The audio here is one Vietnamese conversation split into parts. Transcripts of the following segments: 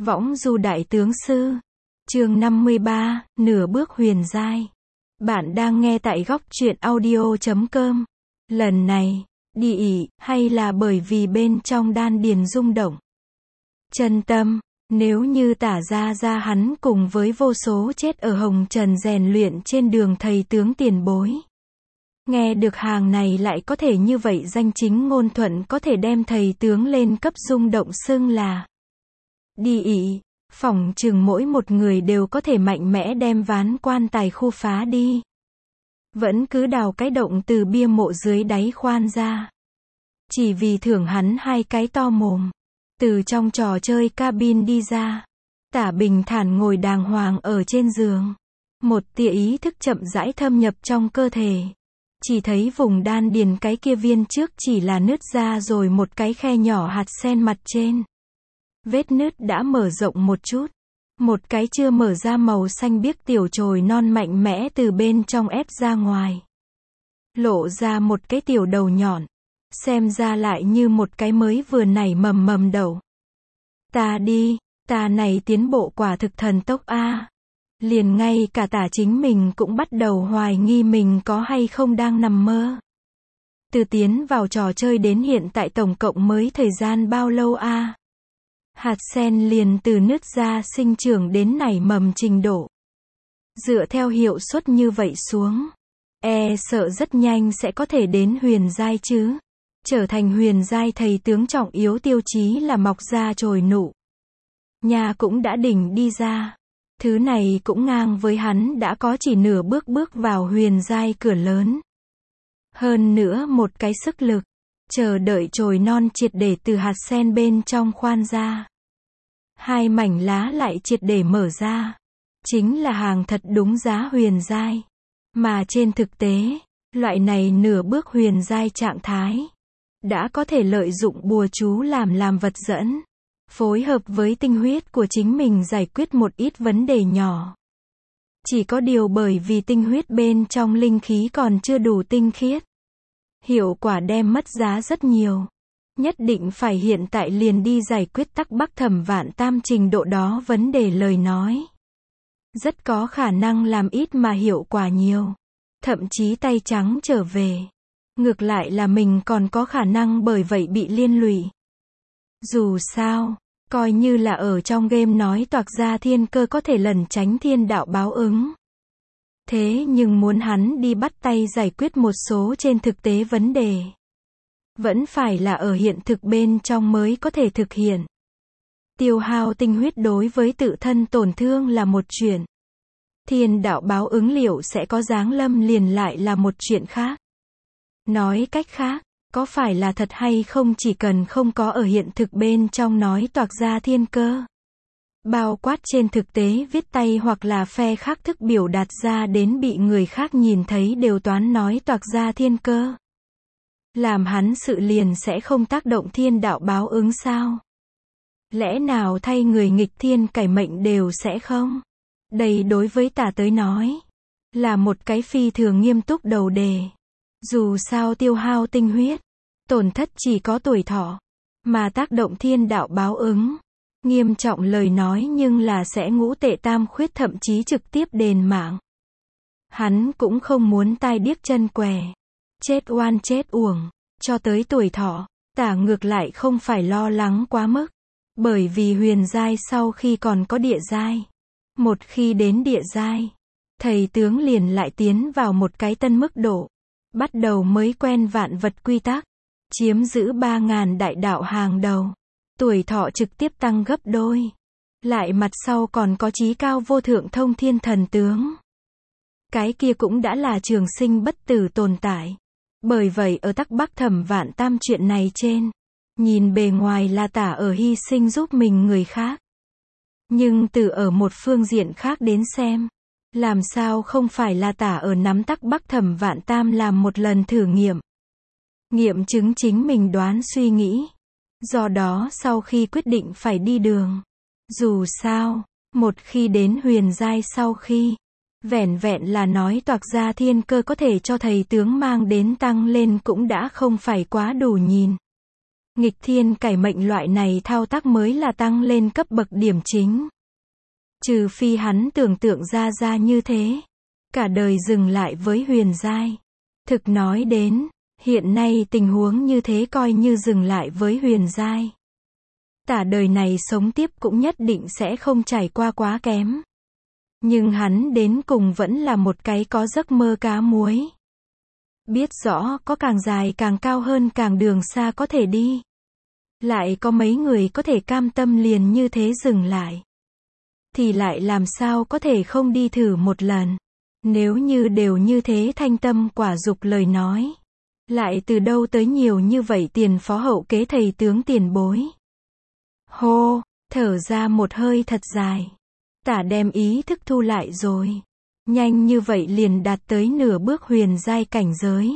Võng du đại tướng sư. Chương 53, nửa bước huyền giai. Bạn đang nghe tại góc truyện audio.com. Lần này, đi ỉ, hay là bởi vì bên trong đan điền rung động? Chân tâm, nếu như tả ra hắn cùng với vô số chết ở hồng trần rèn luyện trên đường thầy tướng tiền bối. Nghe được hàng này lại có thể như vậy danh chính ngôn thuận có thể đem thầy tướng lên cấp rung động xưng là đi ỉ, phỏng chừng mỗi một người đều có thể mạnh mẽ đem ván quan tài khu phá đi. Vẫn cứ đào cái động từ bia mộ dưới đáy khoan ra. Chỉ vì thưởng hắn hai cái to mồm. Từ trong trò chơi cabin đi ra. Tả bình thản ngồi đàng hoàng ở trên giường. Một tia ý thức chậm rãi thâm nhập trong cơ thể. Chỉ thấy vùng đan điền cái kia viên trước chỉ là nứt ra rồi một cái khe nhỏ hạt sen mặt trên. Vết nứt đã mở rộng một chút. Một cái chưa mở ra màu xanh biếc tiểu chồi non mạnh mẽ từ bên trong ép ra ngoài. Lộ ra một cái tiểu đầu nhọn. Xem ra lại như một cái mới vừa nảy mầm đầu. Ta đi, ta này tiến bộ quả thực thần tốc a. Liền ngay cả tả chính mình cũng bắt đầu hoài nghi mình có hay không đang nằm mơ. Từ tiến vào trò chơi đến hiện tại tổng cộng mới thời gian bao lâu a? Hạt sen liền từ nứt ra sinh trưởng đến nảy mầm trình độ. Dựa theo hiệu suất như vậy xuống, sợ rất nhanh sẽ có thể đến huyền giai chứ. Trở thành huyền giai thầy tướng trọng yếu tiêu chí là mọc ra chồi nụ. Nhà cũng đã đỉnh đi ra. Thứ này cũng ngang với hắn đã có chỉ nửa bước vào huyền giai cửa lớn. Hơn nữa một cái sức lực. Chờ đợi chồi non triệt để từ hạt sen bên trong khoan ra. Hai mảnh lá lại triệt để mở ra. Chính là hàng thật đúng giá huyền giai. Mà trên thực tế, loại này nửa bước huyền giai trạng thái. Đã có thể lợi dụng bùa chú làm vật dẫn. Phối hợp với tinh huyết của chính mình giải quyết một ít vấn đề nhỏ. Chỉ có điều bởi vì tinh huyết bên trong linh khí còn chưa đủ tinh khiết. Hiệu quả đem mất giá rất nhiều. Nhất định phải hiện tại liền đi giải quyết tắc bắc thẩm vạn tam trình độ đó vấn đề lời nói. Rất có khả năng làm ít mà hiệu quả nhiều. Thậm chí tay trắng trở về. Ngược lại là mình còn có khả năng bởi vậy bị liên lụy. Dù sao, coi như là ở trong game nói toạc ra thiên cơ có thể lẩn tránh thiên đạo báo ứng. Thế nhưng muốn hắn đi bắt tay giải quyết một số trên thực tế vấn đề. Vẫn phải là ở hiện thực bên trong mới có thể thực hiện. Tiêu hao tinh huyết đối với tự thân tổn thương là một chuyện. Thiên đạo báo ứng liệu sẽ có giáng lâm liền lại là một chuyện khác. Nói cách khác, có phải là thật hay không chỉ cần không có ở hiện thực bên trong nói toạc ra thiên cơ. Bao quát trên thực tế viết tay hoặc là phe khác thức biểu đạt ra đến bị người khác nhìn thấy đều toán nói toạc ra thiên cơ. Làm hắn sự liền sẽ không tác động thiên đạo báo ứng sao? Lẽ nào thay người nghịch thiên cải mệnh đều sẽ không? Đây đối với tả tới nói, là một cái phi thường nghiêm túc đầu đề. Dù sao tiêu hao tinh huyết, tổn thất chỉ có tuổi thọ, mà tác động thiên đạo báo ứng. Nghiêm trọng lời nói nhưng là sẽ ngũ tệ tam khuyết thậm chí trực tiếp đền mạng. Hắn cũng không muốn tai điếc chân què. Chết oan chết uổng, cho tới tuổi thọ, tả ngược lại không phải lo lắng quá mức. Bởi vì huyền giai sau khi còn có địa giai. Một khi đến địa giai, thầy tướng liền lại tiến vào một cái tân mức độ. Bắt đầu mới quen vạn vật quy tắc. Chiếm giữ 3.000 đại đạo hàng đầu. Tuổi thọ trực tiếp tăng gấp đôi. Lại mặt sau còn có chí cao vô thượng thông thiên thần tướng. Cái kia cũng đã là trường sinh bất tử tồn tại. Bởi vậy ở tắc bắc thẩm vạn tam chuyện này trên. Nhìn bề ngoài là tả ở hy sinh giúp mình người khác. Nhưng từ ở một phương diện khác đến xem. Làm sao không phải là tả ở nắm tắc bắc thẩm vạn tam làm một lần thử nghiệm. Nghiệm chứng chính mình đoán suy nghĩ. Do đó sau khi quyết định phải đi đường. Dù sao, một khi đến huyền giai sau khi. Vẻn vẹn là nói toạc ra thiên cơ có thể cho thầy tướng mang đến tăng lên cũng đã không phải quá đủ nhìn. Nghịch thiên cải mệnh loại này thao tác mới là tăng lên cấp bậc điểm chính. Trừ phi hắn tưởng tượng ra như thế. Cả đời dừng lại với huyền giai. Thực nói đến, hiện nay tình huống như thế coi như dừng lại với huyền giai. Cả đời này sống tiếp cũng nhất định sẽ không trải qua quá kém. Nhưng hắn đến cùng vẫn là một cái có giấc mơ cá muối. Biết rõ có càng dài càng cao hơn càng đường xa có thể đi. Lại có mấy người có thể cam tâm liền như thế dừng lại. Thì lại làm sao có thể không đi thử một lần. Nếu như đều như thế thanh tâm quả dục lời nói. Lại từ đâu tới nhiều như vậy tiền phó hậu kế thầy tướng tiền bối. Hô, thở ra một hơi thật dài. Tả đem ý thức thu lại rồi. Nhanh như vậy liền đạt tới nửa bước huyền giai cảnh giới.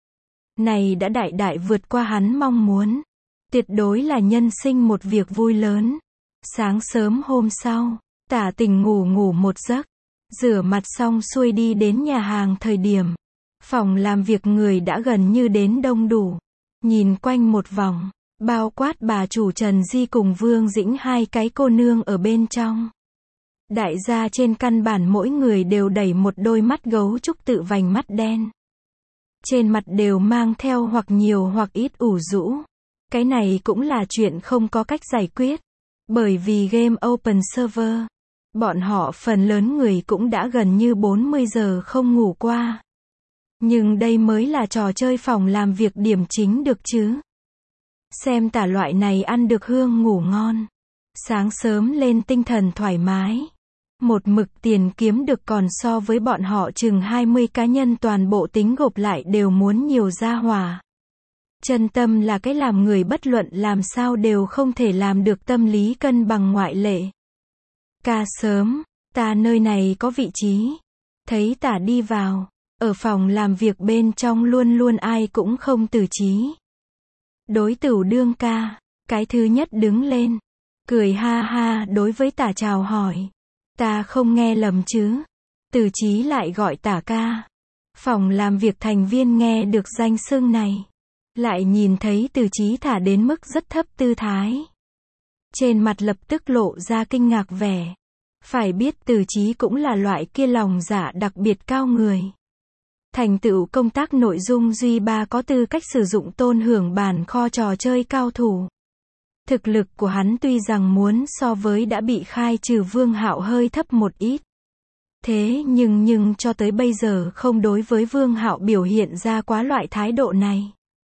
Này đã đại đại vượt qua hắn mong muốn. Tuyệt đối là nhân sinh một việc vui lớn. Sáng sớm hôm sau, Tả tỉnh ngủ một giấc. Rửa mặt xong xuôi đi đến nhà hàng thời điểm. Phòng làm việc người đã gần như đến đông đủ. Nhìn quanh một vòng, bao quát bà chủ Trần Di cùng Vương Dĩnh hai cái cô nương ở bên trong. Đại gia trên căn bản mỗi người đều đẩy một đôi mắt gấu trúc tự vành mắt đen. Trên mặt đều mang theo hoặc nhiều hoặc ít ủ rũ. Cái này cũng là chuyện không có cách giải quyết. Bởi vì game open server, bọn họ phần lớn người cũng đã gần như 40 giờ không ngủ qua. Nhưng đây mới là trò chơi phòng làm việc điểm chính được chứ. Xem Tả loại này ăn được hương ngủ ngon. Sáng sớm lên tinh thần thoải mái. Một mực tiền kiếm được còn so với bọn họ chừng 20 cá nhân toàn bộ tính gộp lại đều muốn nhiều ra hòa. Chân tâm là cái làm người bất luận làm sao đều không thể làm được tâm lý cân bằng ngoại lệ. Ca sớm, ta nơi này có vị trí. Thấy Tả đi vào, ở phòng làm việc bên trong luôn luôn ai cũng không từ chí. Đối Tửu đương ca, cái thứ nhất đứng lên, cười ha ha đối với Tả chào hỏi. Ta không nghe lầm chứ? Từ chí lại gọi Tả ca. Phòng làm việc thành viên nghe được danh xưng này. Lại nhìn thấy Từ chí thả đến mức rất thấp tư thái. Trên mặt lập tức lộ ra kinh ngạc vẻ. Phải biết Từ chí cũng là loại kia lòng dạ đặc biệt cao người. Thành tựu công tác nội dung duy ba có tư cách sử dụng tôn hưởng bản kho trò chơi cao thủ. Thực lực của hắn tuy rằng muốn so với đã bị khai trừ Vương Hạo hơi thấp một ít. Thế nhưng cho tới bây giờ không đối với Vương Hạo biểu hiện ra quá loại thái độ này.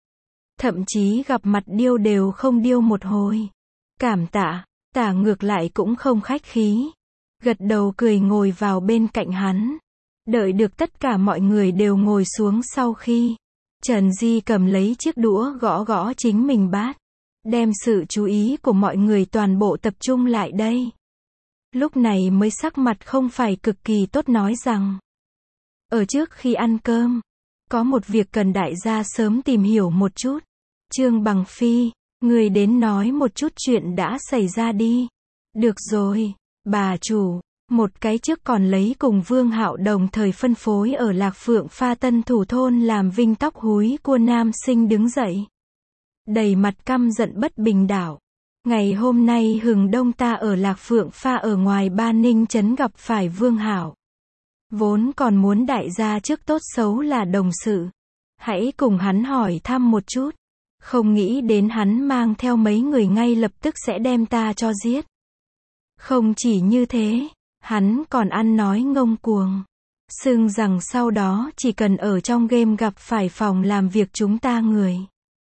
Thậm chí gặp mặt điêu đều không điêu một hồi. Cảm tạ, Tả ngược lại cũng không khách khí. Gật đầu cười ngồi vào bên cạnh hắn. Đợi được tất cả mọi người đều ngồi xuống sau khi Trần Di cầm lấy chiếc đũa gõ chính mình bát. Đem sự chú ý của mọi người toàn bộ tập trung lại đây. Lúc này mới sắc mặt không phải cực kỳ tốt nói rằng. Ở trước khi ăn cơm, có một việc cần đại gia sớm tìm hiểu một chút. Trương Bằng Phi, người đến nói một chút chuyện đã xảy ra đi. Được rồi, bà chủ. Một cái trước còn lấy cùng Vương Hạo đồng thời phân phối ở Lạc Phượng Pha Tân Thủ thôn làm vinh tóc húi của nam sinh đứng dậy. Đầy mặt căm giận bất bình đảo. Ngày hôm nay hừng đông ta ở Lạc Phượng Pha ở ngoài Ba Ninh trấn gặp phải Vương Hạo. Vốn còn muốn đại gia trước tốt xấu là đồng sự. Hãy cùng hắn hỏi thăm một chút. Không nghĩ đến hắn mang theo mấy người ngay lập tức sẽ đem ta cho giết. Không chỉ như thế, hắn còn ăn nói ngông cuồng. Xưng rằng sau đó chỉ cần ở trong game gặp phải phòng làm việc chúng ta người.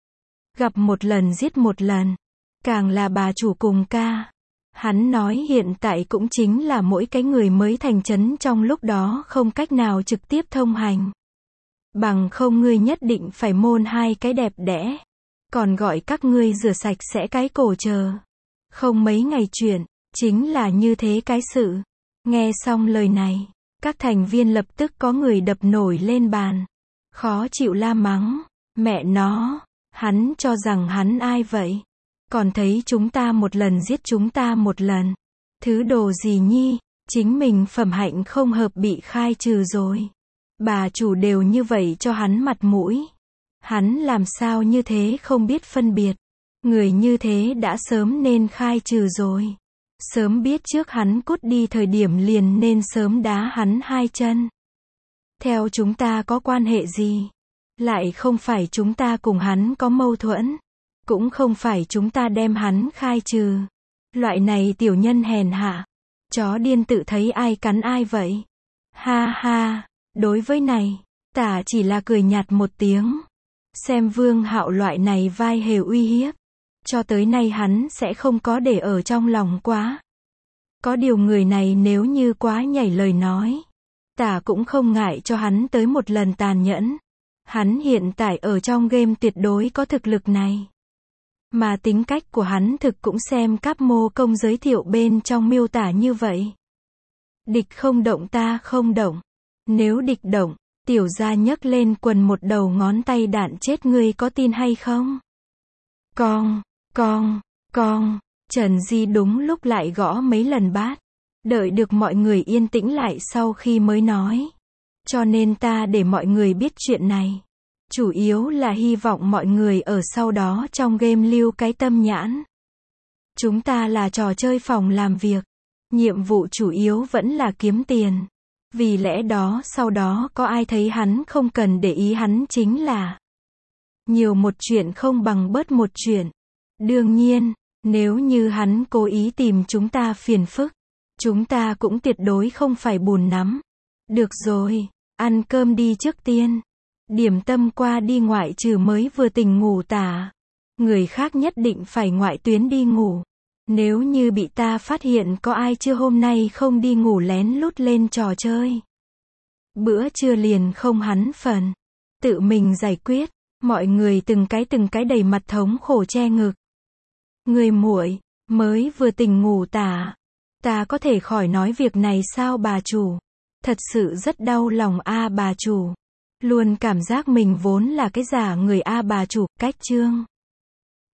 Gặp một lần giết một lần. Càng là bà chủ cùng ca. Hắn nói hiện tại cũng chính là mỗi cái người mới thành trấn trong lúc đó không cách nào trực tiếp thông hành. Bằng không ngươi nhất định phải môn hai cái đẹp đẽ. Còn gọi các ngươi rửa sạch sẽ cái cổ chờ. Không mấy ngày chuyện, chính là như thế cái sự. Nghe xong lời này, các thành viên lập tức có người đập nổi lên bàn. Khó chịu la mắng. Mẹ nó, hắn cho rằng hắn ai vậy? Còn thấy chúng ta một lần giết chúng ta một lần. Thứ đồ gì nhi, chính mình phẩm hạnh không hợp bị khai trừ rồi. Bà chủ đều như vậy cho hắn mặt mũi. Hắn làm sao như thế không biết phân biệt. Người như thế đã sớm nên khai trừ rồi. Sớm biết trước hắn cút đi thời điểm liền nên sớm đá hắn 2 chân. Theo chúng ta có quan hệ gì? Lại không phải chúng ta cùng hắn có mâu thuẫn. Cũng không phải chúng ta đem hắn khai trừ. Loại này tiểu nhân hèn hạ. Chó điên tự thấy ai cắn ai vậy? Ha ha, đối với này, Tả chỉ là cười nhạt một tiếng. Xem Vương Hạo loại này vai hề uy hiếp. Cho tới nay hắn sẽ không có để ở trong lòng quá. Có điều người này nếu như quá nhảy lời nói. Tả cũng không ngại cho hắn tới một lần tàn nhẫn. Hắn hiện tại ở trong game tuyệt đối có thực lực này. Mà tính cách của hắn thực cũng xem các mô công giới thiệu bên trong miêu tả như vậy. Địch không động ta không động. Nếu địch động, tiểu gia nhấc lên quần một đầu ngón tay đạn chết ngươi có tin hay không? Con, Trần Di đúng lúc lại gõ mấy lần bát. Đợi được mọi người yên tĩnh lại sau khi mới nói. Cho nên ta để mọi người biết chuyện này. Chủ yếu là hy vọng mọi người ở sau đó trong game lưu cái tâm nhãn. Chúng ta là trò chơi phòng làm việc. Nhiệm vụ chủ yếu vẫn là kiếm tiền. Vì lẽ đó sau đó có ai thấy hắn không cần để ý hắn chính là nhiều một chuyện không bằng bớt một chuyện. Đương nhiên, nếu như hắn cố ý tìm chúng ta phiền phức, chúng ta cũng tuyệt đối không phải bùn nắm. Được rồi, ăn cơm đi trước tiên. Điểm tâm qua đi ngoại trừ mới vừa tỉnh ngủ Tả. Người khác nhất định phải ngoại tuyến đi ngủ. Nếu như bị ta phát hiện có ai chưa hôm nay không đi ngủ lén lút lên trò chơi. Bữa trưa liền không hắn phần. Tự mình giải quyết. Mọi người từng cái đầy mặt thống khổ che ngực. Người muội, mới vừa tỉnh ngủ Tả. Ta có thể khỏi nói việc này sao bà chủ? Thật sự rất đau lòng bà chủ. Luôn cảm giác mình vốn là cái giả người bà chủ, cách chương.